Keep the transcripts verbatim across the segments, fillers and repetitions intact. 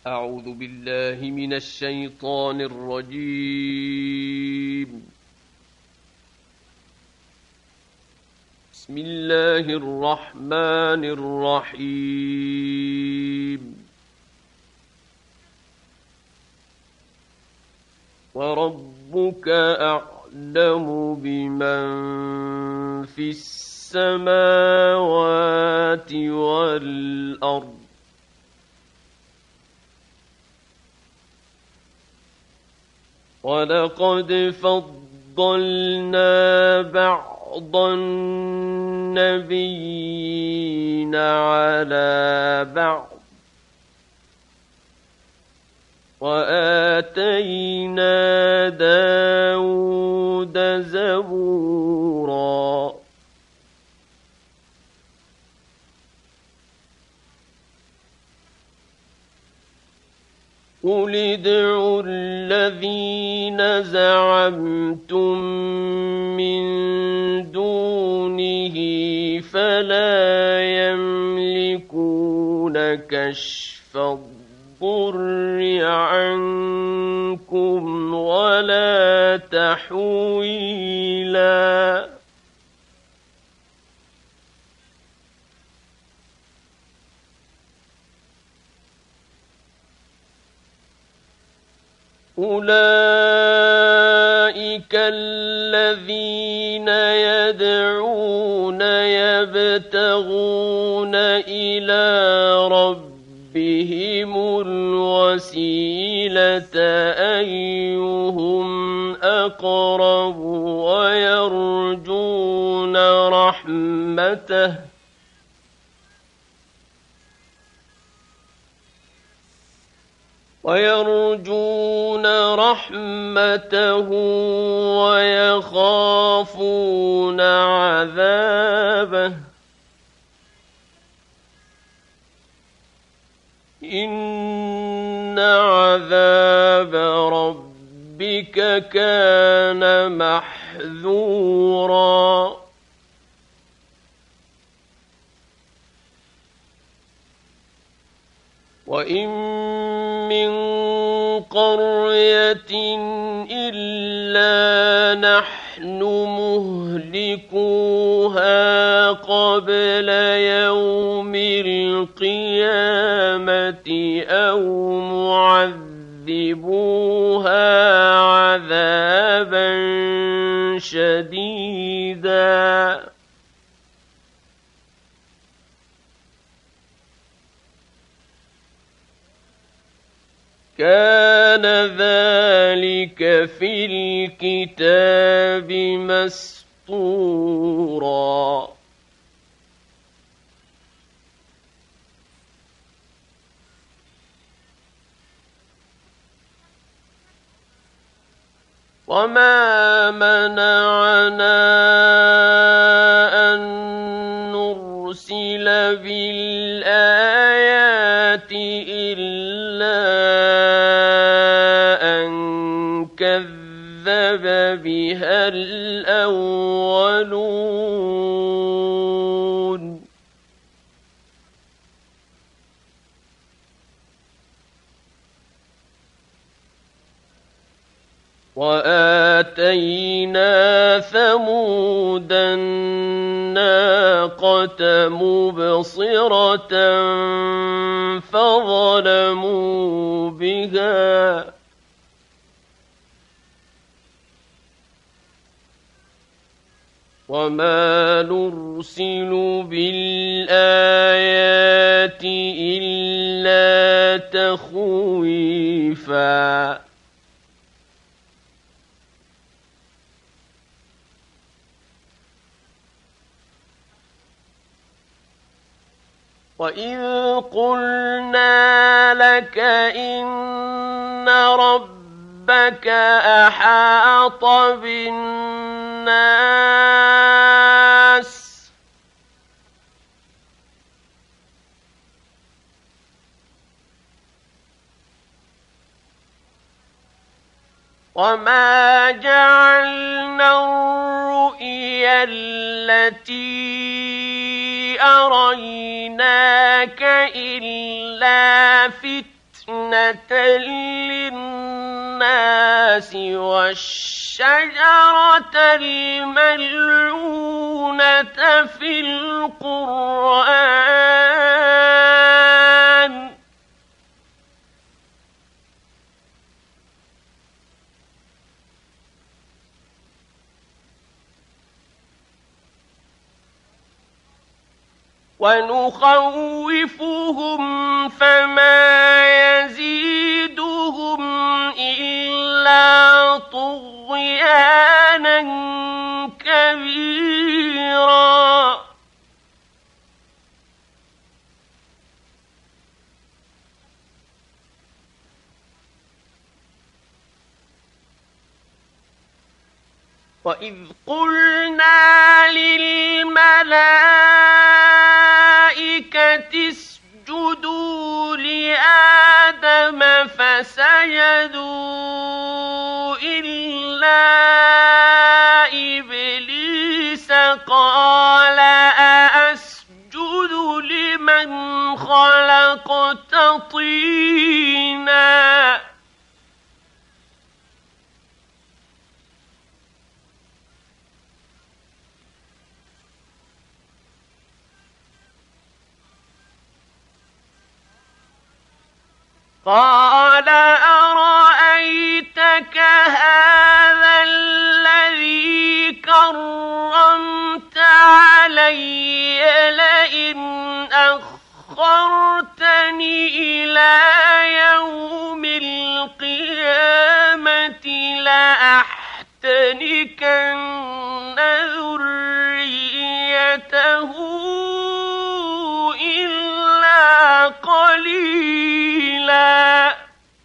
أعوذ بالله من الشيطان الرجيم. بسم الله الرحمن الرحيم. وربك أعلم بمن في السماوات والأرض ولقد فضلنا بعض النبيين على بعض وآتينا داود زبورا. قل ادعوا الذين زعمتم من دونه فلا يملكون كشف الضر عنكم ولا تحويلا. أولئك الذين يدعون يبتغون إلى ربهم الوسيلة أيهم أقرب ويرجون رحمته ويرجون رحمته ويخافون عذابه. إن عذاب ربك كان محذورا. وإن من قرية إلا نحن مهلكوها قبل يوم القيامة أو معذبوها عذابا شديدا. كان ذلك في الكتاب مسطورا. وما منعنا أن نرسل بالآيات إلا كذب بها الأولون. وآتينا ثمود الناقة مبصرة فظلموا بها وما نرسل بالآيات إلا تخويفا. وإذ قلنا لك إن ربك أحاط بالناس وما جعلنا الرؤيا التي أريناك إلا فتنة فِتْنَةً لِلنَّاسِ وَالشَّجَرَةَ الْمَلْعُونَةَ فِي الْقُرْآنِ وَنُخَوِّفُهُمْ فَمَا يَزِيدُهُمْ إِلَّا طُغْيَانًا كَبِيرًا. وَإِذْ قُلْنَا لِلْمَلَائِكَةِ اسْجُدُوا لِآدَمَ فَسَجَدُوا إِلَّا إِبْلِيسَ قَالَ أَأَسْجُدُ لِمَنْ خَلَقْتَ طِينًا. قَالَ أَرَأَيْتَكَ هَٰذَا الَّذِي كَرَّمْتَ عَلَيَّ لَئِنْ أَخَّرْتَنِ إِلَىٰ يَوْمِ الْقِيَامَةِ لَأَحْتَنِكَنَّ ذُرِّيَّتَهُ إِلَّا قَلِيلًا.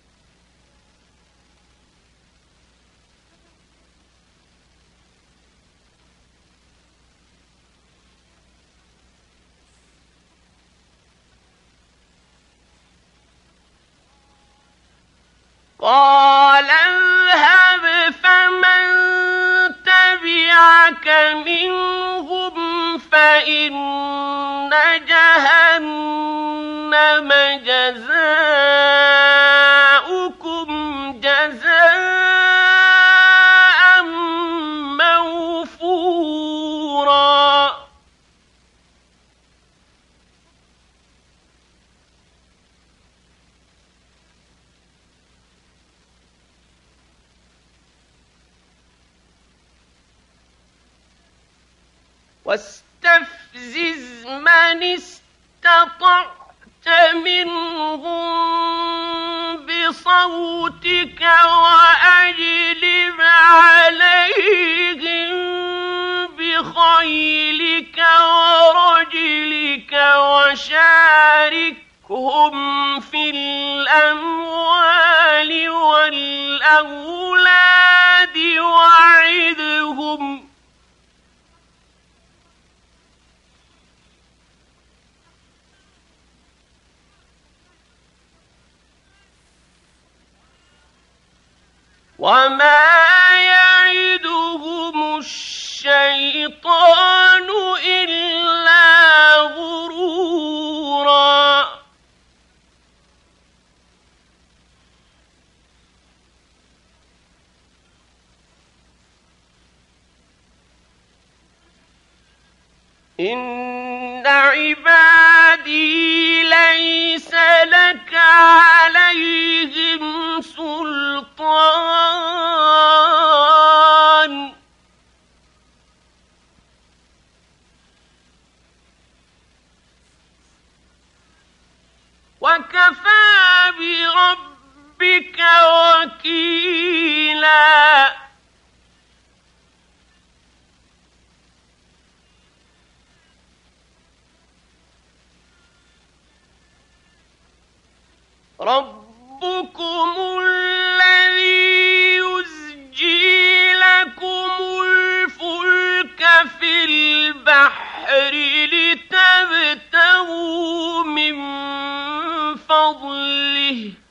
قَالَ اذْهَبْ فَمَن تَبِعَكَ مِنْهُمْ فَإِنَّ جَهَنَّمَ جَزَاؤُكُمْ جَزَاءً مَّوْفُورًا. وَاسْتَفْزِزْ مَنِ اسْتَطَعْتَ مِنْهُم بِصَوْتِكَ وَأَجْلِبْ عَلَيْهِم بِخَيْلِكَ وَرَجِلِكَ وَشَارِكْهُمْ فِي الْأَمْوَالِ وَالْأَوْلَادِ وَعِدْهُمْ ۚ وَمَا يَعِدُهُمُ الشَّيْطَانُ إِلَّا غُرُورًا. إِنَّ عِبَادِي لَيْسَ لَكَ عَلَيْهِمْ سُلْطَانٌ ۚ وَكَفَىٰ بِرَبِّكَ وَكِيلًا. رَبُّكُمُ الَّذِي يُزْجِي لَكُمُ الْفُلْكَ فِي الْبَحْرِ لِتَبْتَغُوا مِن فَضْلِهِ ۚ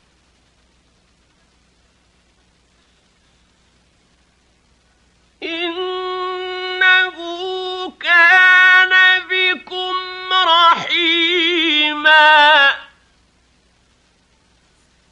إِنَّهُ كَانَ بِكُمْ رَحِيمًا.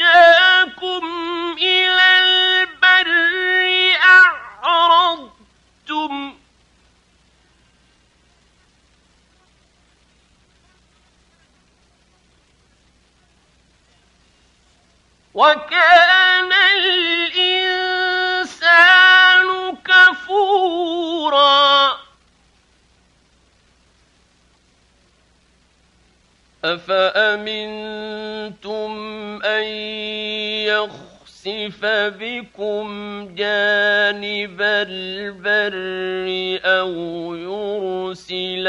نجاكم إلى البر أعرضتم وكان الإنسان كفورا أفأمنتم أن يخسف بكم جانب البر أو يرسل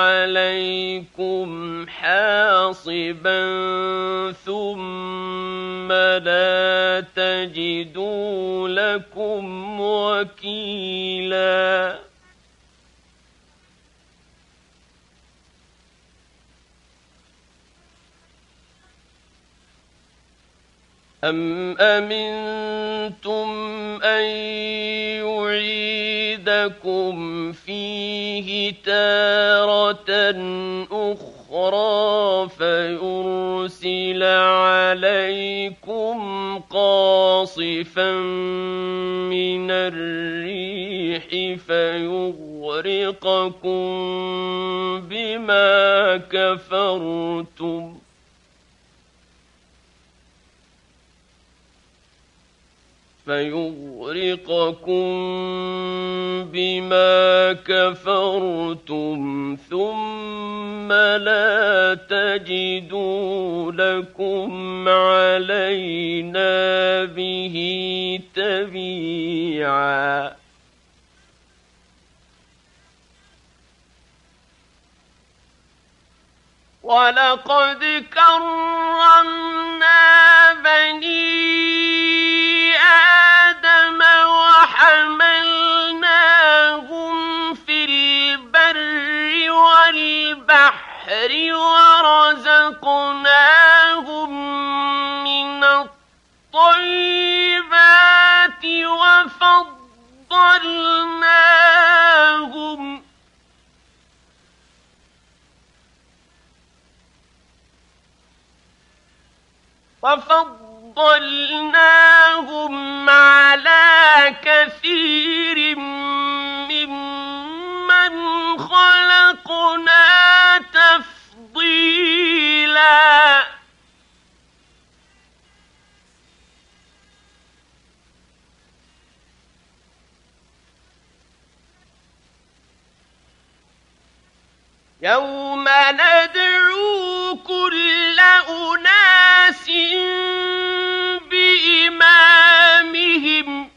عليكم حاصبا ثم لا تجدوا لكم وكيلا أم أمنتم أن يعيدكم فيه تارة أخرى فيرسل عليكم قاصفا من الريح فيغرقكم بما كفرتم فيغرقكم بما كفرتم ثم لا تجدوا لكم علينا به تبيعا ولقد كرمنا بني آدم وحملناهم في البر والبحر ورزقناهم من الطيبات وفضلناهم وفضلناهم على كثير ممن خلقنا تفضيلا يوم ندعو كل أناس بإمامهم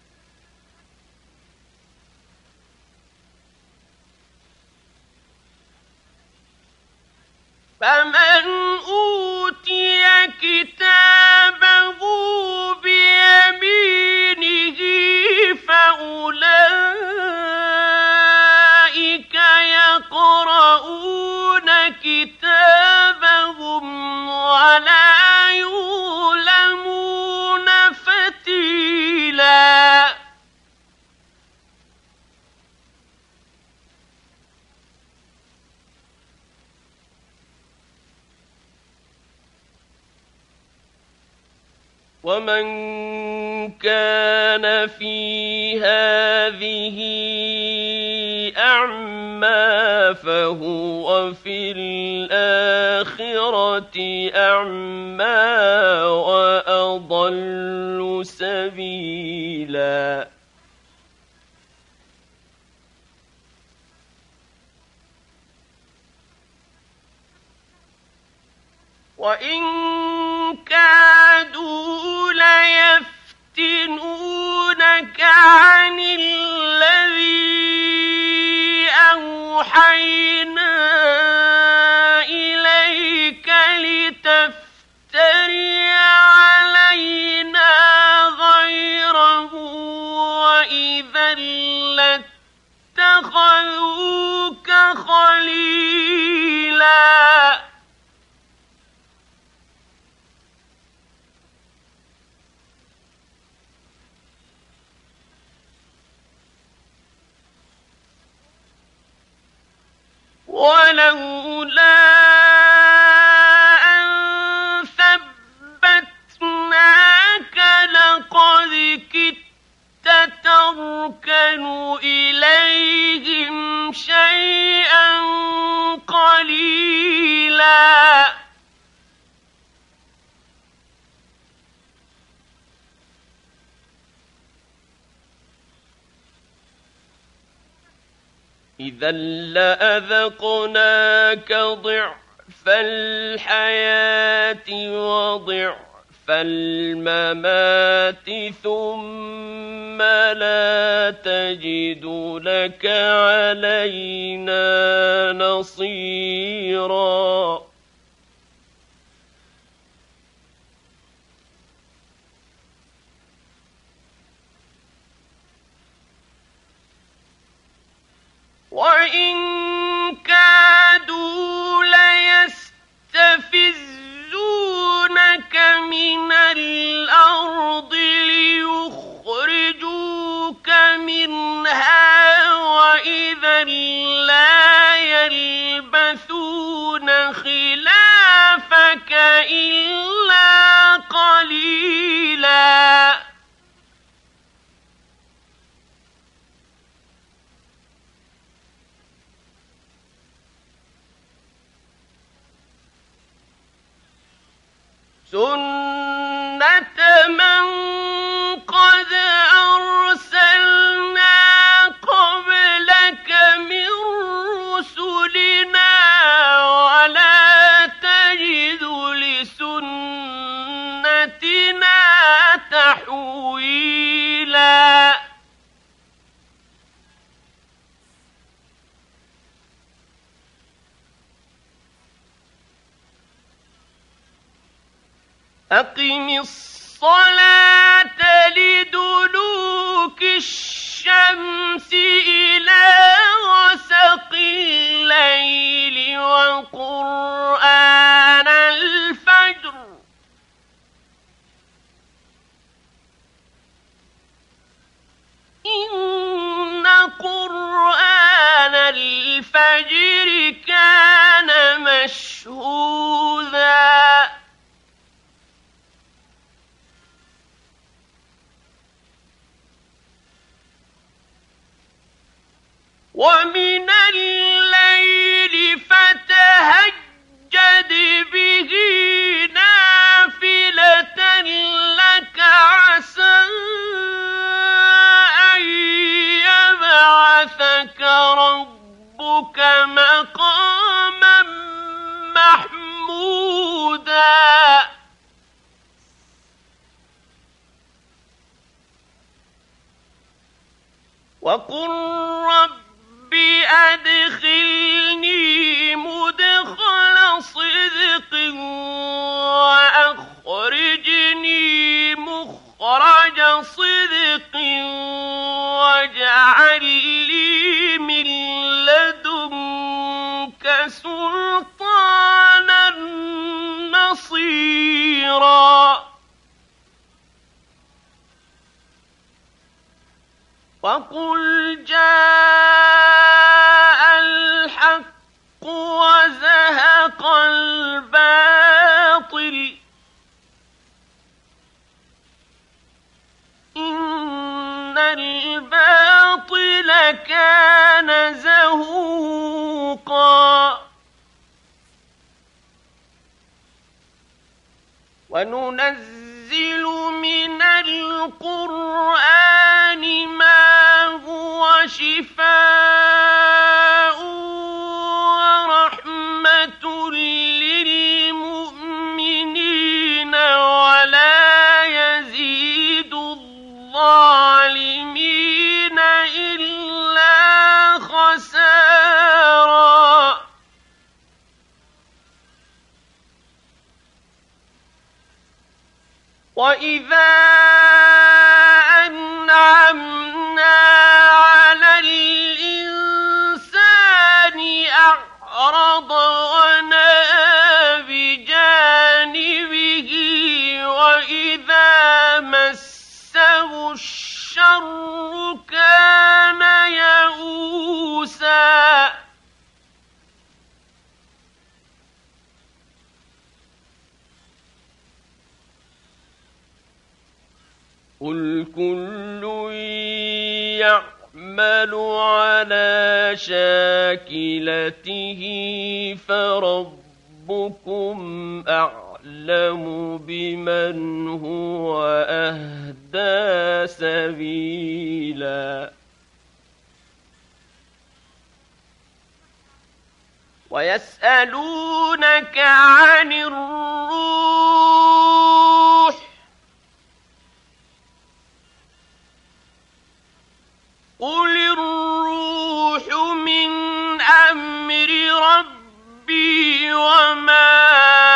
فمن أوتي كتابه بيمينه فأولئك يقرؤون كتابهم ولا يظلمون فتيلا ومن كان في هذه أعمى فهو في الآخرة أعمى وأضل سبيلا وإن كادوا ليفتنونك عن الذي أوحينا إليك لتفتري علينا غيره وإذا لاتخذوك خليلا ولولا أن ثبتناك إذا لأذقناك ضعف الحياة وضعف الممات ثم لا تجد لك علينا نصيرا. وإن كادوا ليستفزونك من الأرض ليخرجوك منها وإذا لا يلبثون خلافك إلا قليلا. سنة من قد أرسلنا قبلك من رسلنا ولا تجد لسنتنا تحويلا. أقم الصلاة لدلوك الشمس إلى غسق الليل وقرآن الفجر إن قرآن الفجر كان مشهودا. ومن الليل فتهجد به نافلة لك عسى أن يبعثك ربك مقاما محمودا. وقل رب أدخلني مدخل صدق وأخرجني مخرج صدق واجعل لي من لدنك سلطانا نصيرا. وقل جاء الحق وزهق الباطل إن الباطل كان زهوقا. وننزل من القرآن ما هو شفاء ورحمة للمؤمنين ولا يزيد الظالمين إلا خسارا. وإذا أنعمنا على الإنسان أعرض ونأى بجانبه وإذا مسه الشر كان يئوسا. قل كل يعمل على شاكلته فربكم أعلم بمن هو أهدى سبيلا. ويسألونك عن الروح قل الروح من أمر ربي وما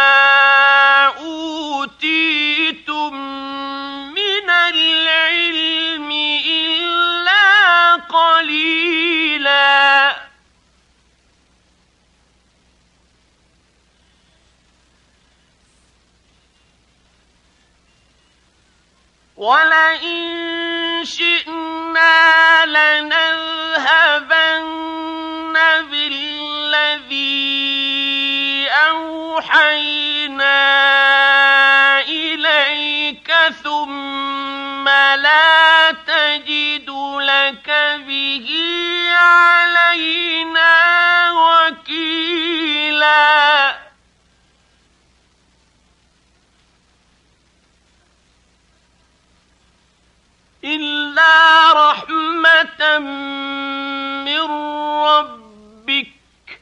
أوتيتم من العلم إلا قليلا ولئن شئنا لنذهبن بالذي أوحينا إليك ثم لا تجد لك به علينا وكيلا إلا رحمة من ربك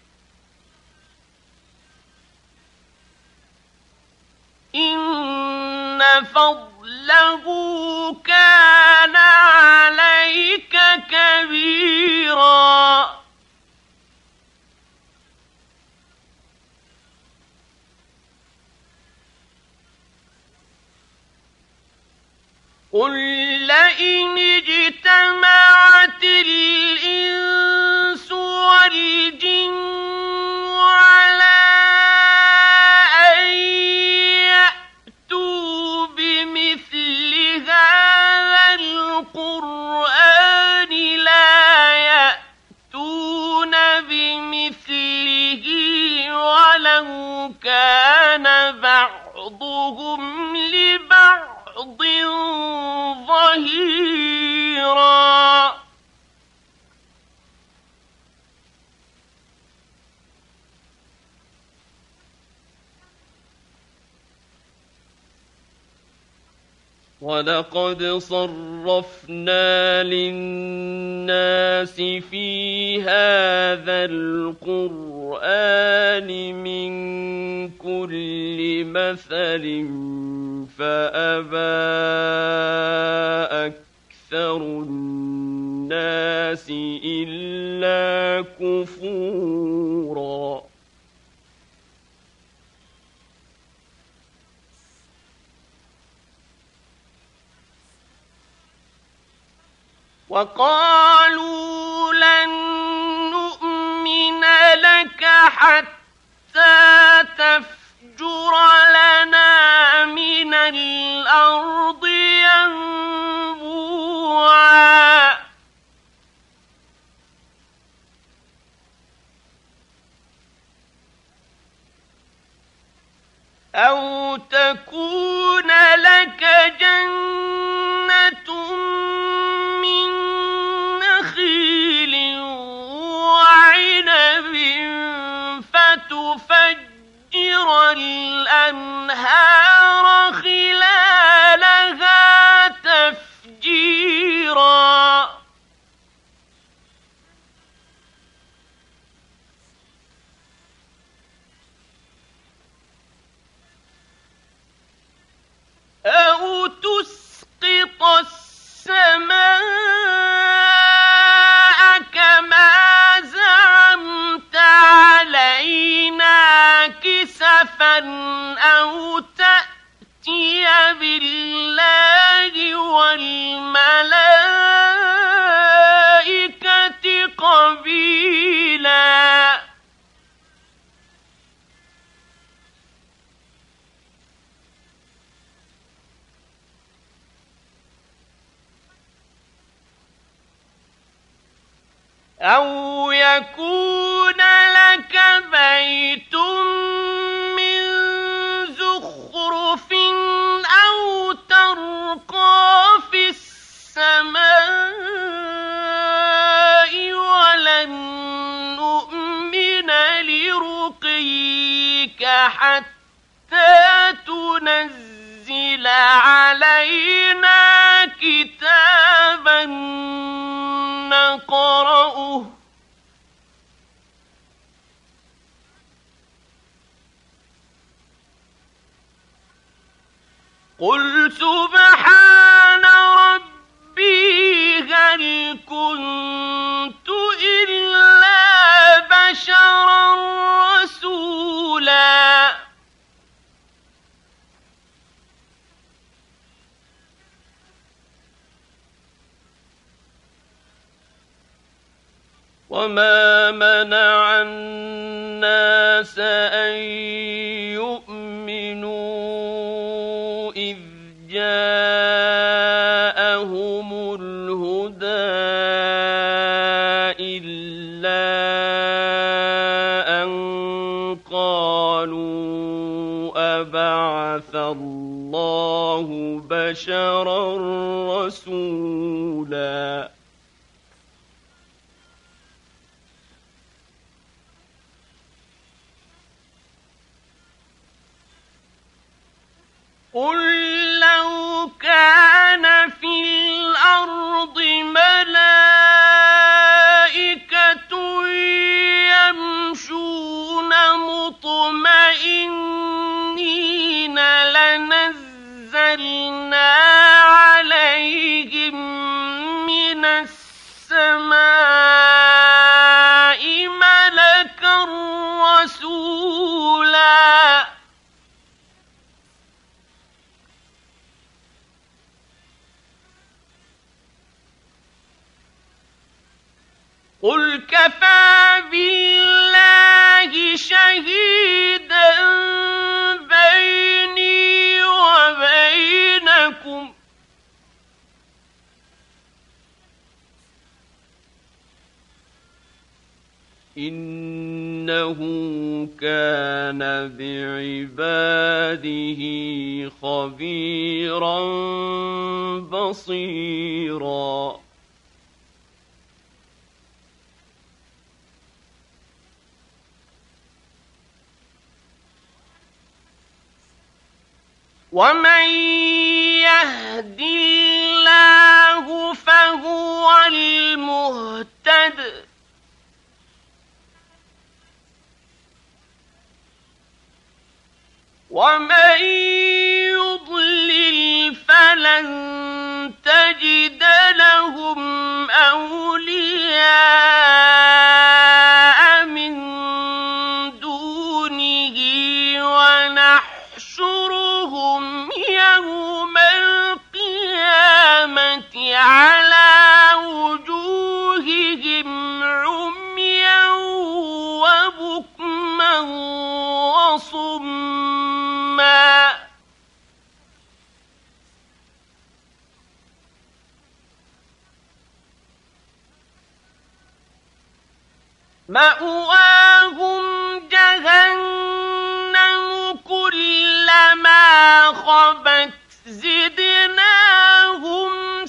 إن فضله كان عليك كبيرا قل لئن اجتمعت الإنس والجن على أن يأتوا بمثل هذا القرآن لا يأتون بمثله ولو كان بعضهم لبعض ظهيرا ولقد صرفنا للناس في هذا القرآن من كل مثل فأبى أكثر الناس إلا كفورا وقالوا لن نؤمن لك حتى تفجر لنا من الأرض ينبوعا أو تكون لك جنة من نخيل وعنب فتفجر الأنهار خلالها تفجيرا أو تسقط السماء كما زعمت علينا كسفا أو تأتي بالله والملائكة قبيلا أو يكون لك بيت من زخرف أو ترقى في السماء ولن نؤمن لرقيك حتى تنزل علينا كتابا نقرأه قل سبحان ربي هل كنت إلا بشرا رسولا وما منع الناس أن يؤمنوا إذ جاءهم الهدى إلا أن قالوا أبعث الله بشرا رسولا قل لو كان في الأرض ملائكة يمشون مطمئنين لنزلنا عليهم من السماء ملكا رسولا قل كفى بالله شهيدا بيني وبينكم إنه كان بعباده خبيرا بصيرا ومن يهد الله فهو المهتد ومن يضلل فلن تجد لهم أولياء من دونه ونحشرهم يوم القيامة على وجوههم عميا وبكما وصما مأواهم جهنم كلما خبت زدناهم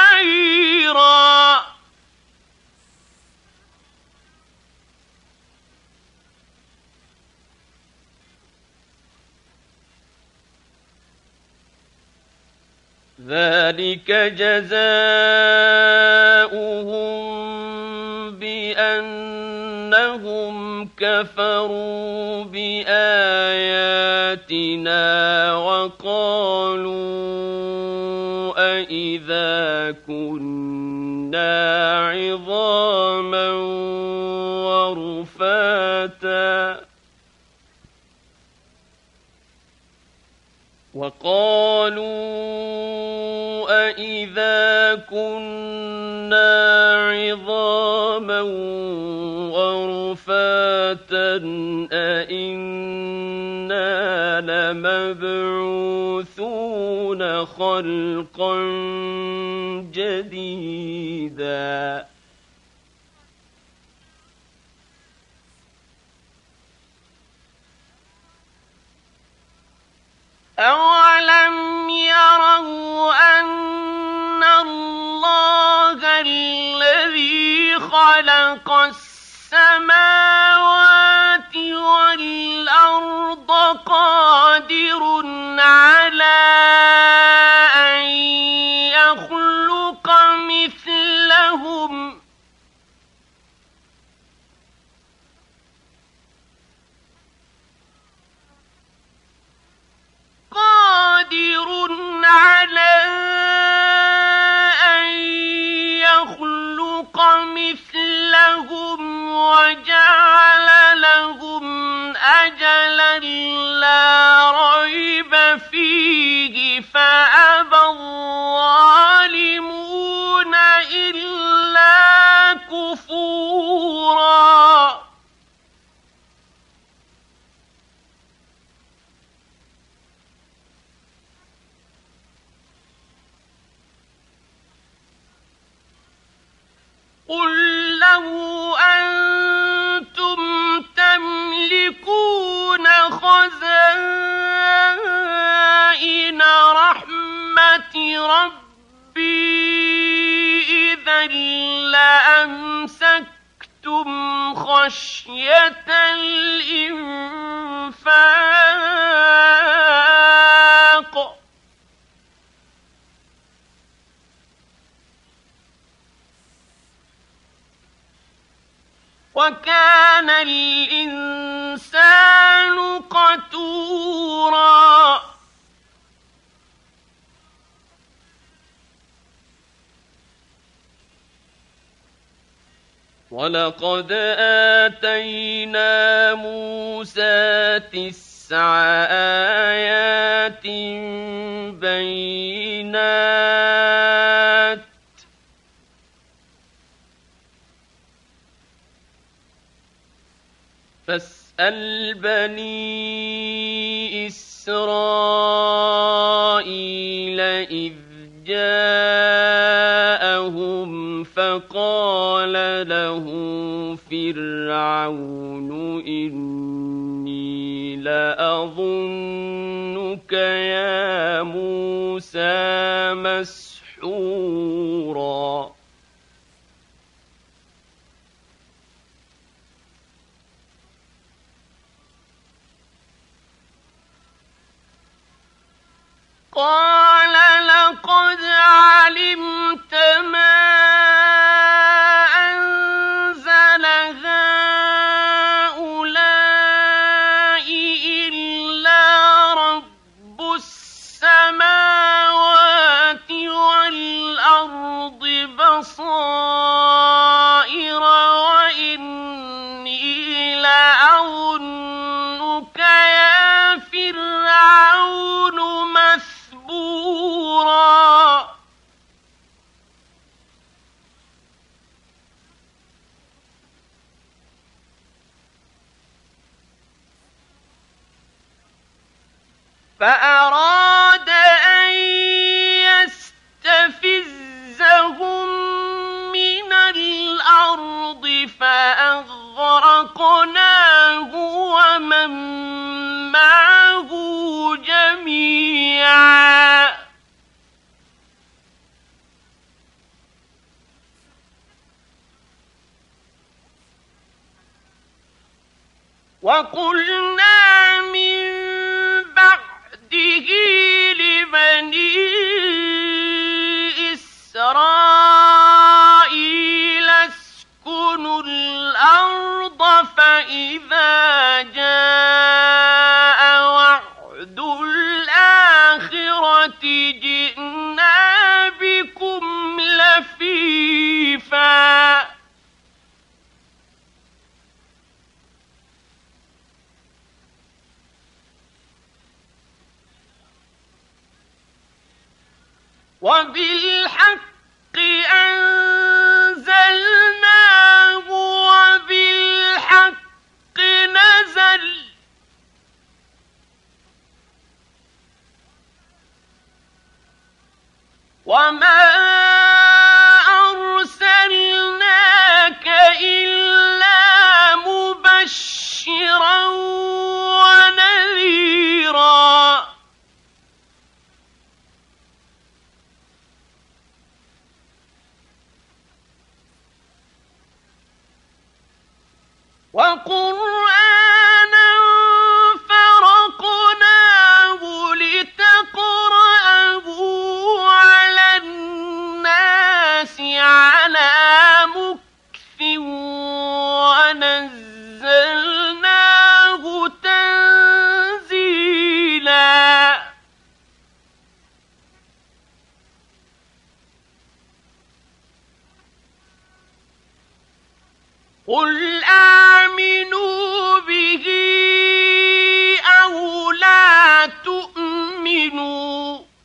سعيرا ذلك جزاؤهم بأنهم كفروا بآياتنا وقالوا أإذا كنا عظاما ورفاتا وقالوا أإذا كنا عظاما ورفاتا أإنا لمبعوثون خلقا جديدا أولم يروا أن الله الذي خلق السماوات والأرض قادر على أن يخلق مثلهم قادر قُل لَّوْ أَنتُمْ تَمْلِكُونَ خَزَائِنَ رَحْمَةِ رَبِّي إِذًا لَّأَمْسَكْتُمْ خَشْيَةَ الْإِنفَاقِ ۚ وَكَانَ الْإِنسَانُ قَتُورًا. وَلَقَدْ آتَيْنَا مُوسَىٰ تِسْعَ آيَاتٍ بَيِّنَاتٍ فَاسْأَلْ بَنِي إِسْرَائِيلَ إِذْ جَاءَهُمْ فَقَالَ لَهُ فِرْعَوْنُ إِنِّي لَأَظُنُّكَ يَا مُوسَىٰ مَسْحُورًا. قَالَ لَقَدْ عَلِمْتَ مَا أَنزَلَ هَٰؤُلَاءِ إِلَّا رَبُّ السَّمَاوَاتِ وَالْأَرْضِ بَصَائِرَ وَإِنِّي لَأَظُنُّكَ يَا فِرْعَوْنُ مَثْبُورًا. فَأَرَادَ أَن يَسْتَفِزَّهُم مِّنَ الْأَرْضِ فَأَغْرَقْنَاهُ وَمَن مَّعَهُ جَمِيعًا. وَقُلْنَا مِن بَعْدِهِ لِبَنِي إِسْرَائِيلَ اسْكُنُوا الْأَرْضَ فَإِذَا جَاءَ وَعْدُ الْآخِرَةِ جِئْنَا بِكُمْ لَفِيفًا. وَبِالْحَقِّ أَنزَلْنَاهُ وَبِالْحَقِّ نَزَلَ وَمَا أَرْسَلْنَاكَ إِلَّا مُبَشِّرًا وَنَذِيرًا. وَقُرْآنًا فَرَقْنَاهُ لِتَقْرَأَهُ عَلَى النَّاسِ عَلَىٰ مُكْثٍ وَنَزَّلْنَاهُ تَنزِيلًا. قُلْ آمِنُوا بِهِ أَوْ لَا تُؤْمِنُوا ۚ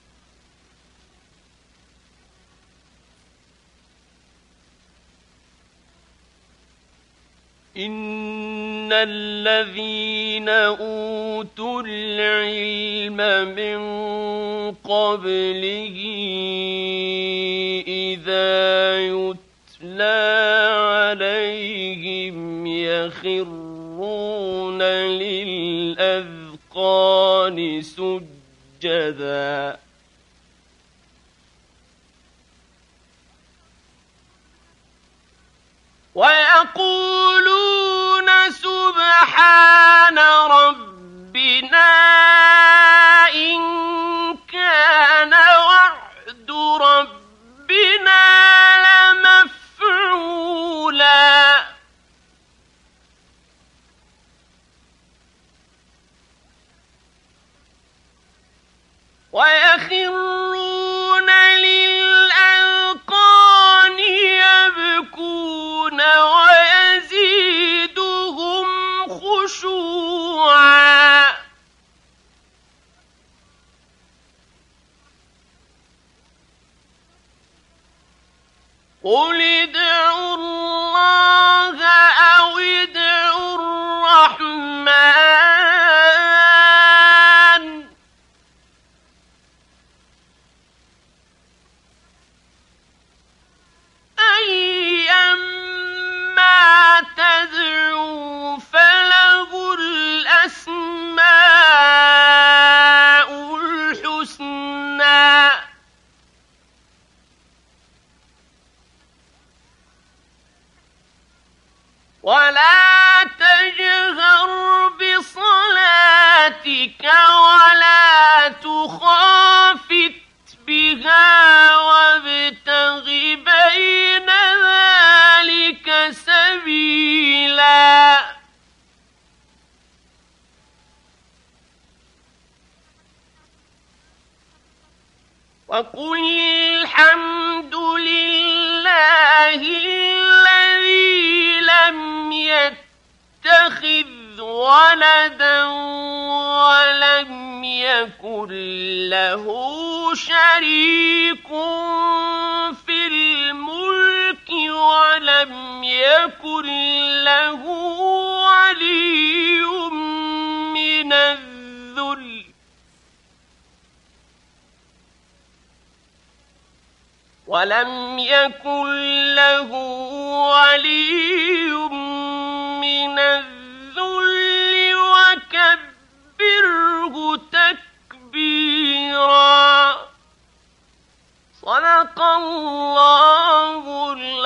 إِنَّ الَّذِينَ أُوتُوا الْعِلْمَ مِن قَبْلِهِ إِذَا يُتْلَىٰ ويخرون للأذقان سجدا ويقولون سبحان ربنا إن كان وعد ربنا لمفعولا ويخرون للأذقان يبكون ويزيدهم خشوعا قل ادعوا الله أو ادعوا الرحمن أيما تدعوا فله الأسماء الحسنى ولا تجهر بصلاتك ولا تخافت بها وابتغ بين ذلك سبيلا وقل الحمد لله الذي لم يتخذ ولدا ولم يكن له شريك في الملك ولم يكن له ولي من الذل ولم يكن له ولي من الذل وكبره تكبيرا صدق الله العظيم.